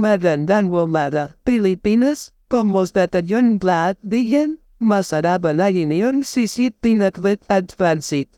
Magandang umaga, Pilipinas. Kumusta tayong lahat diyan? Masarap na yun yung sisit pinatwit at pansit.